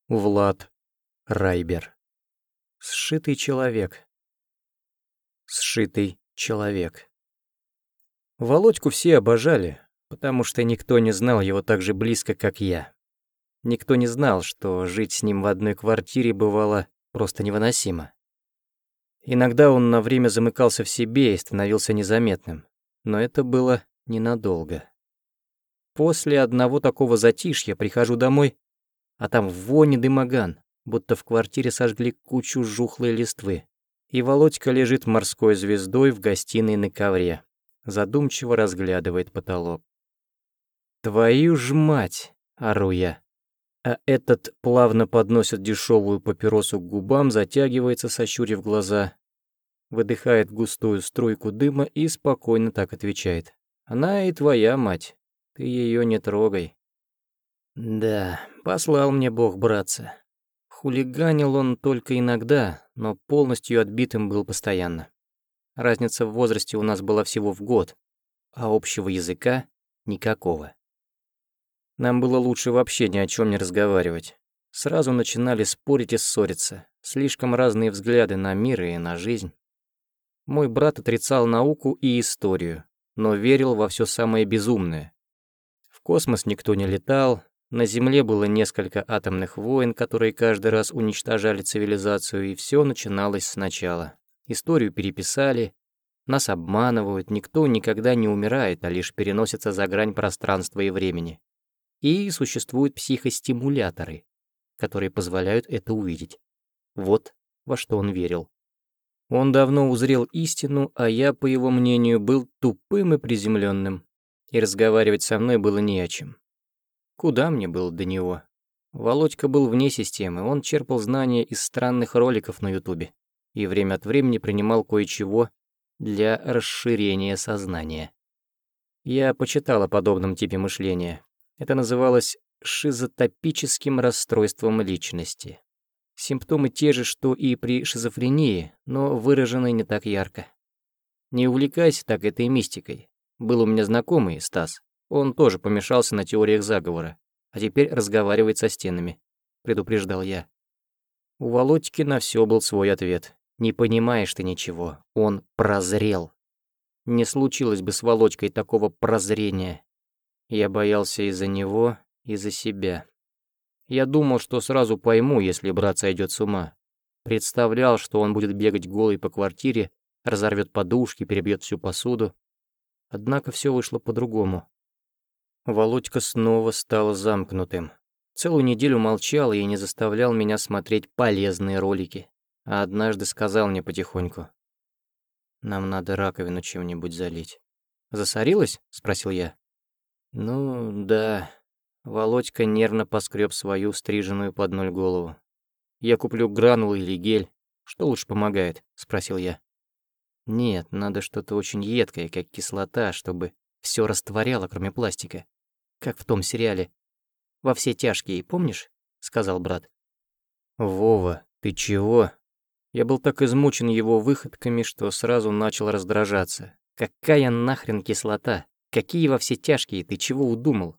Влад Райбер. Сшитый человек. Сшитый человек. Володьку все обожали, потому что никто не знал его так же близко, как я. Никто не знал, что жить с ним в одной квартире бывало просто невыносимо. Иногда он на время замыкался в себе и становился незаметным, но это было ненадолго. После одного такого затишья прихожу домой, а там вонь и дымоган, будто в квартире сожгли кучу жухлой листвы. И Володька лежит морской звездой в гостиной на ковре, задумчиво разглядывает потолок. «Твою ж мать!» — ору я. А этот плавно подносит дешевую папиросу к губам, затягивается, сощурив глаза, выдыхает густую струйку дыма и спокойно так отвечает. «Она и твоя мать. Ты ее не трогай». Да, послал мне Бог братца. Хулиганил он только иногда, но полностью отбитым был постоянно. Разница в возрасте у нас была всего в год, а общего языка никакого. Нам было лучше вообще ни о чем не разговаривать. Сразу начинали спорить и ссориться. Слишком разные взгляды на мир и на жизнь. Мой брат отрицал науку и историю, но верил во все самое безумное. В космос никто не летал, на Земле было несколько атомных войн, которые каждый раз уничтожали цивилизацию, и все начиналось сначала. Историю переписали, нас обманывают, никто никогда не умирает, а лишь переносится за грань пространства и времени. И существуют психостимуляторы, которые позволяют это увидеть. Вот во что он верил. Он давно узрел истину, а я, по его мнению, был тупым и приземленным, и разговаривать со мной было не о чем. Куда мне было до него? Володька был вне системы, он черпал знания из странных роликов на Ютубе и время от времени принимал кое-чего для расширения сознания. Я почитал о подобном типе мышления. Это называлось шизотопическим расстройством личности. Симптомы те же, что и при шизофрении, но выражены не так ярко. Не увлекайся так этой мистикой. Был у меня знакомый, Стас. Он тоже помешался на теориях заговора, а теперь разговаривает со стенами, предупреждал я. У Володьки на все был свой ответ. Не понимаешь ты ничего, он прозрел. Не случилось бы с Володькой такого прозрения. Я боялся из-за него, и за себя. Я думал, что сразу пойму, если брат сойдет с ума. Представлял, что он будет бегать голый по квартире, разорвет подушки, перебьет всю посуду. Однако все вышло по-другому. Володька снова стал замкнутым. Целую неделю молчал и не заставлял меня смотреть полезные ролики. А однажды сказал мне потихоньку: «Нам надо раковину чем-нибудь залить». «Засорилась?» — спросил я. «Ну, да». Володька нервно поскреб свою стриженную под ноль голову. «Я куплю гранулы или гель. Что лучше помогает?» — спросил я. «Нет, надо что-то очень едкое, как кислота, чтобы все растворяло, кроме пластика. Как в том сериале «Во все тяжкие», помнишь?» — сказал брат. «Вова, ты чего?» Я был так измучен его выходками, что сразу начал раздражаться. «Какая нахрен кислота? Какие во все тяжкие? Ты чего удумал?»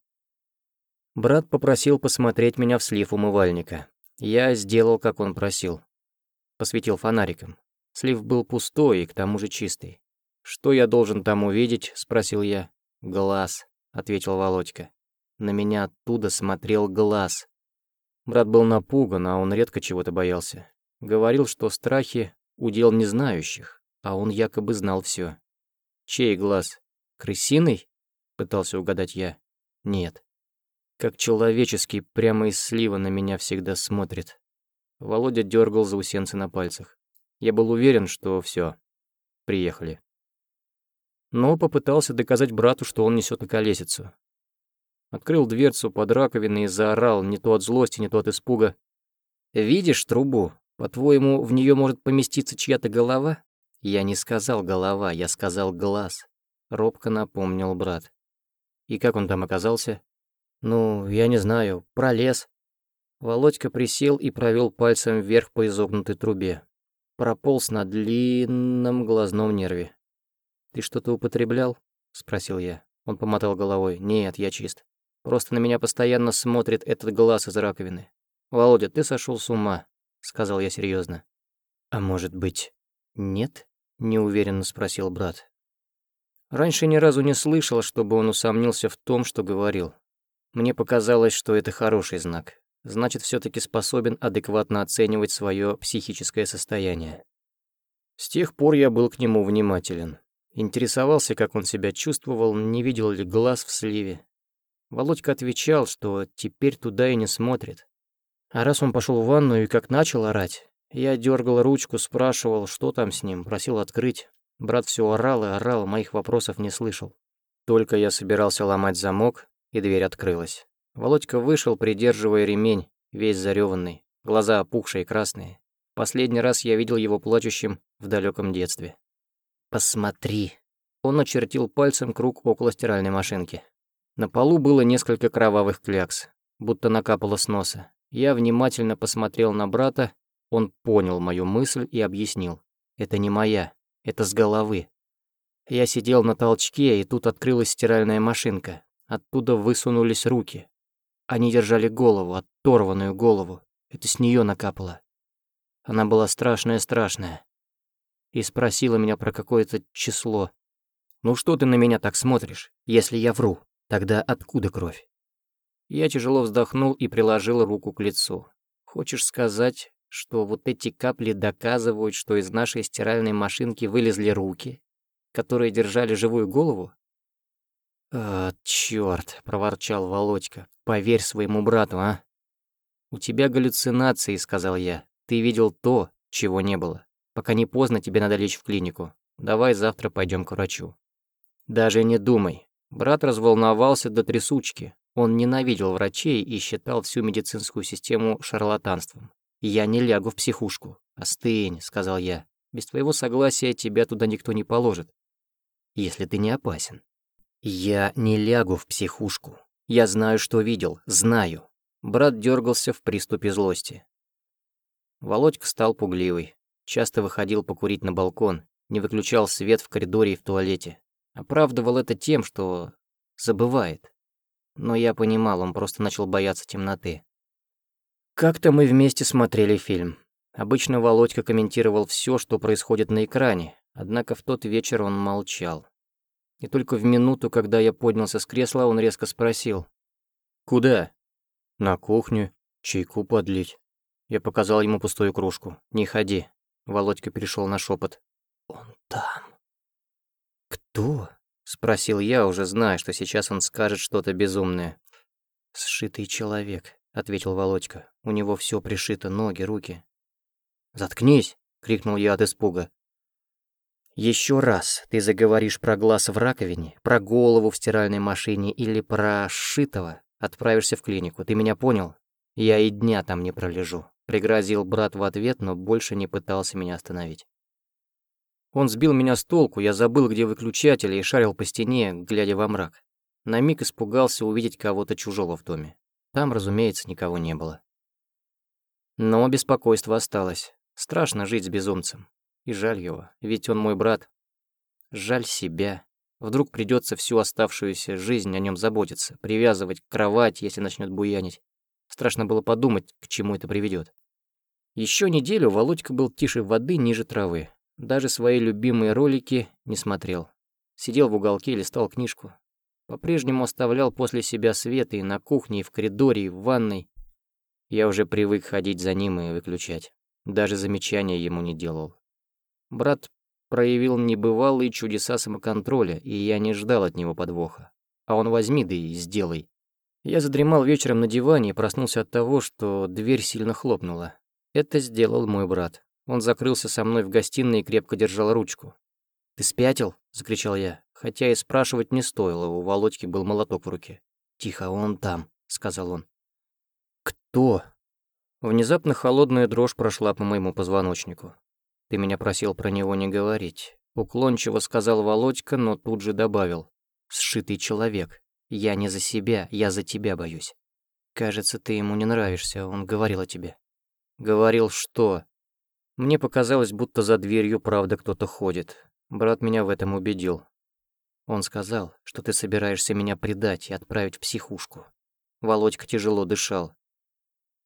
Брат попросил посмотреть меня в слив умывальника. Я сделал, как он просил. Посветил фонариком. Слив был пустой и к тому же чистый. «Что я должен там увидеть?» — спросил я. «Глаз», — ответил Володька. На меня оттуда смотрел глаз. Брат был напуган, а он редко чего-то боялся. Говорил, что страхи — удел незнающих, а он якобы знал все. «Чей глаз? Крысиный?» — пытался угадать я. «Нет. Как человеческий, прямо из слива на меня всегда смотрит». Володя дергал заусенцы на пальцах. Я был уверен, что все, приехали. Но попытался доказать брату, что он несет околесицу. Открыл дверцу под раковиной и заорал, не то от злости, не то от испуга: «Видишь трубу? По-твоему, в нее может поместиться чья-то голова?» «Я не сказал голова, я сказал глаз», — робко напомнил брат. «И как он там оказался?» «Ну, я не знаю, пролез». Володька присел и провел пальцем вверх по изогнутой трубе. Прополз на длинном глазном нерве. «Ты что-то употреблял?» — спросил я. Он помотал головой. «Нет, я чист. Просто на меня постоянно смотрит этот глаз из раковины. «Володя, ты сошел с ума», — сказал я серьезно. «А может быть, нет?» — неуверенно спросил брат. Раньше ни разу не слышал, чтобы он усомнился в том, что говорил. Мне показалось, что это хороший знак. Значит, все таки способен адекватно оценивать свое психическое состояние. С тех пор я был к нему внимателен. Интересовался, как он себя чувствовал, не видел ли глаз в сливе. Володька отвечал, что теперь туда и не смотрит. А раз он пошел в ванную и как начал орать, я дергал ручку, спрашивал, что там с ним, просил открыть. Брат все орал и орал, моих вопросов не слышал. Только я собирался ломать замок, и дверь открылась. Володька вышел, придерживая ремень, весь зареванный, глаза опухшие, красные. Последний раз я видел его плачущим в далеком детстве. «Посмотри!» Он очертил пальцем круг около стиральной машинки. На полу было несколько кровавых клякс, будто накапало с носа. Я внимательно посмотрел на брата, он понял мою мысль и объяснил. «Это не моя, это с головы». Я сидел на толчке, и тут открылась стиральная машинка. Оттуда высунулись руки. Они держали голову, оторванную голову. Это с нее накапало. Она была страшная-страшная. И спросила меня про какое-то число. «Ну что ты на меня так смотришь, если я вру? Тогда откуда кровь?» Я тяжело вздохнул и приложил руку к лицу. «Хочешь сказать, что вот эти капли доказывают, что из нашей стиральной машинки вылезли руки, которые держали живую голову?» «А, чёрт», — проворчал Володька, — «поверь своему брату, а?» «У тебя галлюцинации», — сказал я. «Ты видел то, чего не было. Пока не поздно, тебе надо лечь в клинику. Давай завтра пойдем к врачу». «Даже не думай». Брат разволновался до трясучки. Он ненавидел врачей и считал всю медицинскую систему шарлатанством. «Я не лягу в психушку». «Остынь», — сказал я. «Без твоего согласия тебя туда никто не положит, если ты не опасен». «Я не лягу в психушку. Я знаю, что видел, знаю». Брат дергался в приступе злости. Володька стал пугливый. Часто выходил покурить на балкон, не выключал свет в коридоре и в туалете. Оправдывал это тем, что забывает. Но я понимал, он просто начал бояться темноты. Как-то мы вместе смотрели фильм. Обычно Володька комментировал все, что происходит на экране, однако в тот вечер он молчал. И только в минуту, когда я поднялся с кресла, он резко спросил: «Куда?» «На кухню. Чайку подлить». Я показал ему пустую кружку. «Не ходи». Володька перешел на шепот. «Он там». «Кто?» — спросил я, уже зная, что сейчас он скажет что-то безумное. «Сшитый человек», — ответил Володька. «У него все пришито, ноги, руки». «Заткнись!» — крикнул я от испуга. «Еще раз ты заговоришь про глаз в раковине, про голову в стиральной машине или про сшитого, отправишься в клинику, ты меня понял? Я и дня там не пролежу», — пригрозил брат в ответ, но больше не пытался меня остановить. Он сбил меня с толку, я забыл, где выключатели, и шарил по стене, глядя во мрак. На миг испугался увидеть кого-то чужого в доме. Там, разумеется, никого не было. Но беспокойство осталось. Страшно жить с безумцем. И жаль его, ведь он мой брат. Жаль себя. Вдруг придется всю оставшуюся жизнь о нем заботиться, привязывать к кровати, если начнет буянить. Страшно было подумать, к чему это приведет. Еще неделю Володька был тише воды, ниже травы. Даже свои любимые ролики не смотрел. Сидел в уголке, листал книжку. По-прежнему оставлял после себя свет и на кухне, и в коридоре, и в ванной. Я уже привык ходить за ним и выключать. Даже замечания ему не делал. Брат проявил небывалые чудеса самоконтроля, и я не ждал от него подвоха. А он возьми, да и сделай. Я задремал вечером на диване и проснулся от того, что дверь сильно хлопнула. Это сделал мой брат. Он закрылся со мной в гостиной и крепко держал ручку. «Ты спятил?» — закричал я. Хотя и спрашивать не стоило, у Володьки был молоток в руке. «Тихо, он там», — сказал он. «Кто?» Внезапно холодная дрожь прошла по моему позвоночнику. «Ты меня просил про него не говорить», — уклончиво сказал Володька, но тут же добавил. «Сшитый человек. Я не за себя, я за тебя боюсь. Кажется, ты ему не нравишься, он говорил о тебе». «Говорил что?» Мне показалось, будто за дверью правда кто-то ходит. Брат меня в этом убедил. Он сказал, что ты собираешься меня предать и отправить в психушку. Володька тяжело дышал.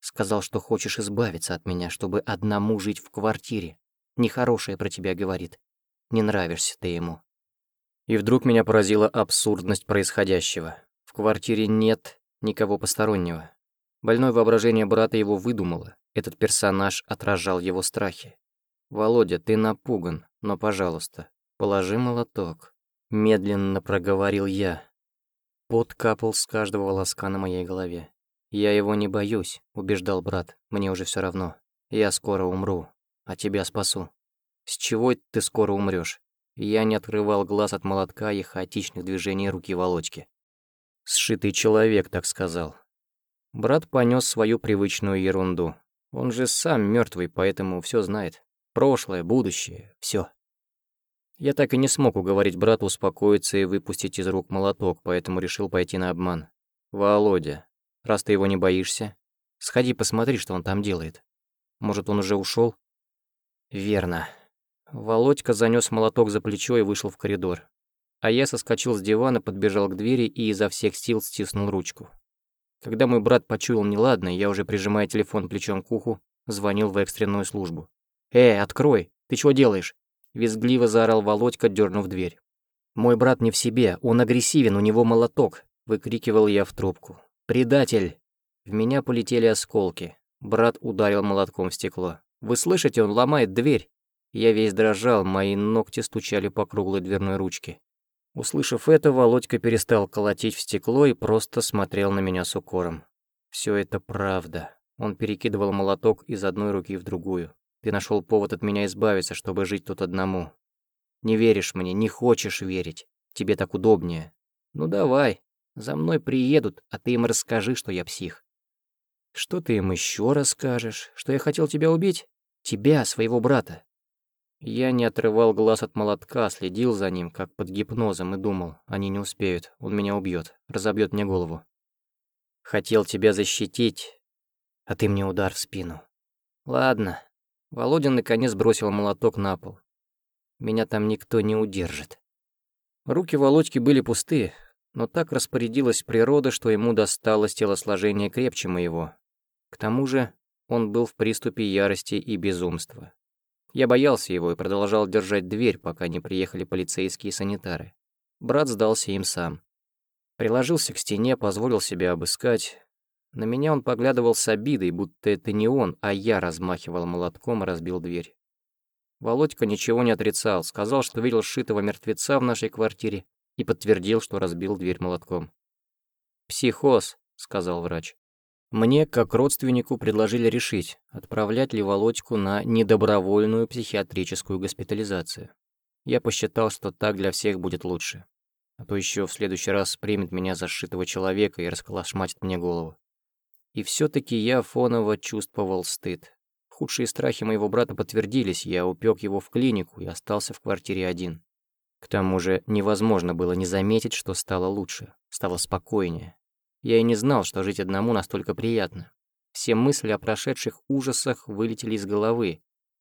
Сказал, что хочешь избавиться от меня, чтобы одному жить в квартире. Нехорошее про тебя говорит. Не нравишься ты ему. И вдруг меня поразила абсурдность происходящего. В квартире нет никого постороннего. Больное воображение брата его выдумало. Этот персонаж отражал его страхи. «Володя, ты напуган, но, пожалуйста, положи молоток», — медленно проговорил я. Пот капал с каждого волоска на моей голове. «Я его не боюсь», — убеждал брат, — «мне уже все равно. Я скоро умру, а тебя спасу». «С чего ты скоро умрёшь?» Я не отрывал глаз от молотка и хаотичных движений руки Володьки. «Сшитый человек так сказал». Брат понёс свою привычную ерунду. Он же сам мёртвый, поэтому всё знает. Прошлое, будущее, всё. Я так и не смог уговорить брата успокоиться и выпустить из рук молоток, поэтому решил пойти на обман. «Володя, раз ты его не боишься, сходи посмотри, что он там делает. Может, он уже ушёл?» «Верно». Володька занёс молоток за плечо и вышел в коридор. А я соскочил с дивана, подбежал к двери и изо всех сил стиснул ручку. Когда мой брат почуял неладное, я уже, прижимая телефон плечом к уху, звонил в экстренную службу. Открой! Ты чего делаешь?» Визгливо заорал Володька, дёрнув дверь. «Мой брат не в себе, он агрессивен, у него молоток!» Выкрикивал я в трубку. «Предатель!» В меня полетели осколки. Брат ударил молотком в стекло. «Вы слышите, он ломает дверь!» Я весь дрожал, мои ногти стучали по круглой дверной ручке. Услышав это, Володька перестал колотить в стекло и просто смотрел на меня с укором. «Всё это правда». Он перекидывал молоток из одной руки в другую. «Ты нашёл повод от меня избавиться, чтобы жить тут одному. Не веришь мне, не хочешь верить. Тебе так удобнее. Ну давай, за мной приедут, а ты им расскажи, что я псих». «Что ты им ещё расскажешь? Что я хотел тебя убить? Тебя, своего брата?» Я не отрывал глаз от молотка, следил за ним, как под гипнозом, и думал, они не успеют, он меня убьет, разобьет мне голову. «Хотел тебя защитить, а ты мне удар в спину». «Ладно». Володин наконец бросил молоток на пол. «Меня там никто не удержит». Руки Володьки были пусты, но так распорядилась природа, что ему досталось телосложение крепче моего. К тому же он был в приступе ярости и безумства. Я боялся его и продолжал держать дверь, пока не приехали полицейские и санитары. Брат сдался им сам. Приложился к стене, позволил себя обыскать. На меня он поглядывал с обидой, будто это не он, а я размахивал молотком и разбил дверь. Володька ничего не отрицал, сказал, что видел сшитого мертвеца в нашей квартире и подтвердил, что разбил дверь молотком. «Психоз», — сказал врач. Мне, как родственнику, предложили решить, отправлять ли Володьку на недобровольную психиатрическую госпитализацию. Я посчитал, что так для всех будет лучше. А то еще в следующий раз примет меня за сшитого человека и расколошматит мне голову. И все-таки я фоново чувствовал стыд. Худшие страхи моего брата подтвердились, я упек его в клинику и остался в квартире один. К тому же невозможно было не заметить, что стало лучше, стало спокойнее. Я и не знал, что жить одному настолько приятно. Все мысли о прошедших ужасах вылетели из головы.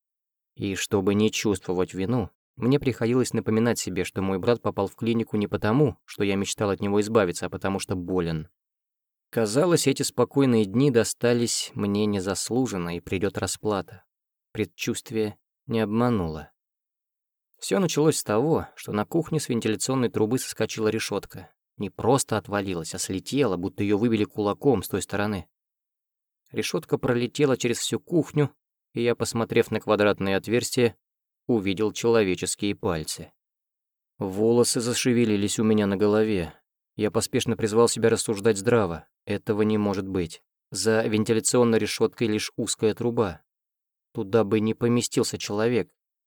И чтобы не чувствовать вину, мне приходилось напоминать себе, что мой брат попал в клинику не потому, что я мечтал от него избавиться, а потому что болен. Казалось, эти спокойные дни достались мне незаслуженно, и придёт расплата. Предчувствие не обмануло. Всё началось с того, что на кухне с вентиляционной трубы соскочила решётка. Не просто отвалилась, а слетела, будто её выбили кулаком с той стороны. Решётка пролетела через всю кухню, и я, посмотрев на квадратное отверстие, увидел человеческие пальцы. Волосы зашевелились у меня на голове. Я поспешно призвал себя рассуждать здраво. Этого не может быть. За вентиляционной решёткой лишь узкая труба. Туда бы не поместился человек.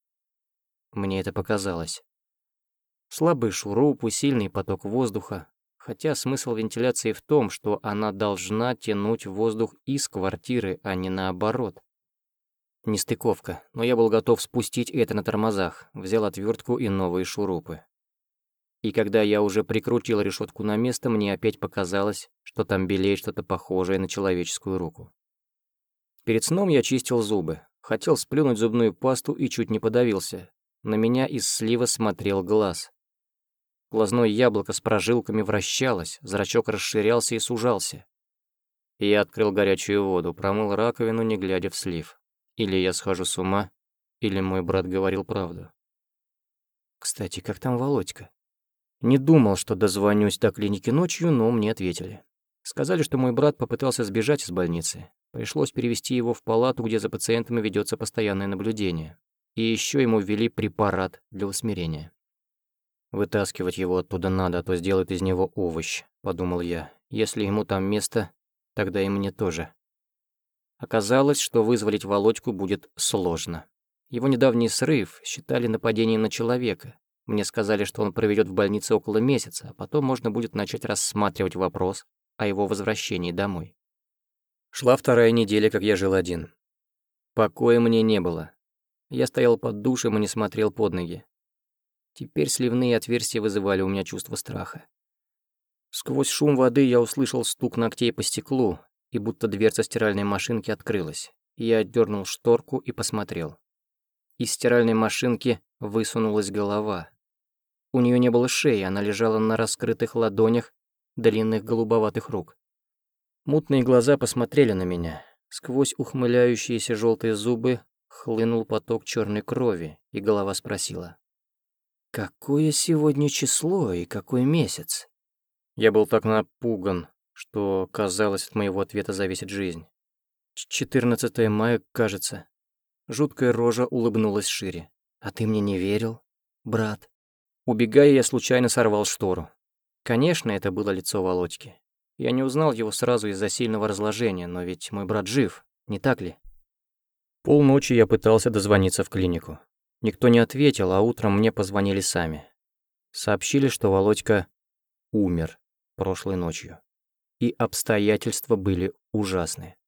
Мне это показалось. Слабый шуруп, сильный поток воздуха. Хотя смысл вентиляции в том, что она должна тянуть воздух из квартиры, а не наоборот. Нестыковка, но я был готов спустить это на тормозах, взял отвертку и новые шурупы. И когда я уже прикрутил решетку на место, мне опять показалось, что там белеет что-то похожее на человеческую руку. Перед сном я чистил зубы, хотел сплюнуть зубную пасту и чуть не подавился. На меня из слива смотрел глаз. Глазное яблоко с прожилками вращалось, зрачок расширялся и сужался. И я открыл горячую воду, промыл раковину, не глядя в слив. Или я схожу с ума, или мой брат говорил правду. Кстати, как там Володька? Не думал, что дозвонюсь до клиники ночью, но мне ответили. Сказали, что мой брат попытался сбежать из больницы. Пришлось перевести его в палату, где за пациентами ведется постоянное наблюдение. И еще ему ввели препарат для усмирения. «Вытаскивать его оттуда надо, а то сделают из него овощ», — подумал я. «Если ему там место, тогда и мне тоже». Оказалось, что вызволить Володьку будет сложно. Его недавний срыв считали нападением на человека. Мне сказали, что он проведет в больнице около месяца, а потом можно будет начать рассматривать вопрос о его возвращении домой. Шла вторая неделя, как я жил один. Покоя мне не было. Я стоял под душем и не смотрел под ноги. Теперь сливные отверстия вызывали у меня чувство страха. Сквозь шум воды я услышал стук ногтей по стеклу, и будто дверца стиральной машинки открылась. Я отдернул шторку и посмотрел. Из стиральной машинки высунулась голова. У нее не было шеи, она лежала на раскрытых ладонях длинных голубоватых рук. Мутные глаза посмотрели на меня. Сквозь ухмыляющиеся желтые зубы хлынул поток черной крови, и голова спросила: «Какое сегодня число и какой месяц?» Я был так напуган, что, казалось, от моего ответа зависит жизнь. 14 мая, кажется. Жуткая рожа улыбнулась шире. «А ты мне не верил, брат?» Убегая, я случайно сорвал штору. Конечно, это было лицо Володьки. Я не узнал его сразу из-за сильного разложения, но ведь мой брат жив, не так ли? Полночи я пытался дозвониться в клинику. Никто не ответил, а утром мне позвонили сами. Сообщили, что Володька умер прошлой ночью. И обстоятельства были ужасные.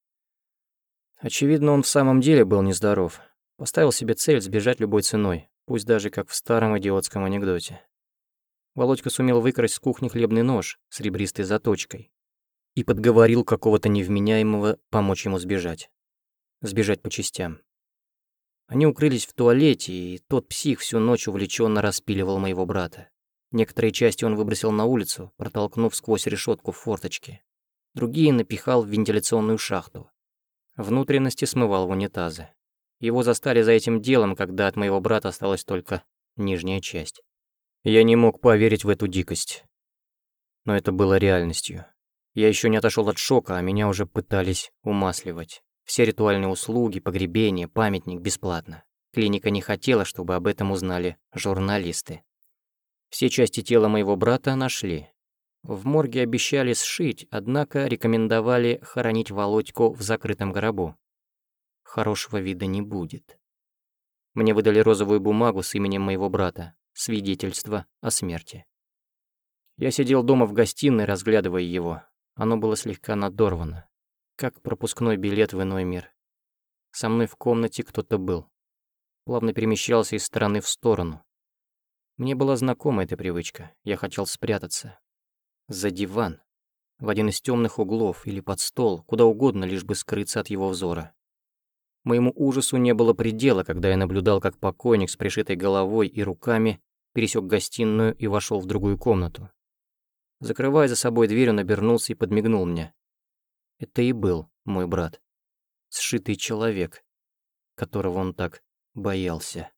Очевидно, он в самом деле был нездоров. Поставил себе цель сбежать любой ценой, пусть даже как в старом идиотском анекдоте. Володька сумел выкрасть с кухни хлебный нож с ребристой заточкой и подговорил какого-то невменяемого помочь ему сбежать. Сбежать по частям. Они укрылись в туалете, и тот псих всю ночь увлеченно распиливал моего брата. Некоторые части он выбросил на улицу, протолкнув сквозь решетку в форточке. Другие напихал в вентиляционную шахту. Внутренности смывал в унитазы. Его застали за этим делом, когда от моего брата осталась только нижняя часть. Я не мог поверить в эту дикость. Но это было реальностью. Я еще не отошел от шока, а меня уже пытались умасливать. Все ритуальные услуги, погребение, памятник бесплатно. Клиника не хотела, чтобы об этом узнали журналисты. Все части тела моего брата нашли. В морге обещали сшить, однако рекомендовали хоронить Володьку в закрытом гробу. Хорошего вида не будет. Мне выдали розовую бумагу с именем моего брата, свидетельство о смерти. Я сидел дома в гостиной, разглядывая его. Оно было слегка надорвано, как пропускной билет в иной мир. Со мной в комнате кто-то был. Плавно перемещался из стороны в сторону. Мне была знакома эта привычка. Я хотел спрятаться. За диван. В один из темных углов или под стол, куда угодно, лишь бы скрыться от его взора. Моему ужасу не было предела, когда я наблюдал, как покойник с пришитой головой и руками пересек гостиную и вошел в другую комнату. Закрывая за собой дверь, он обернулся и подмигнул мне. Это и был мой брат. Сшитый человек, которого он так боялся.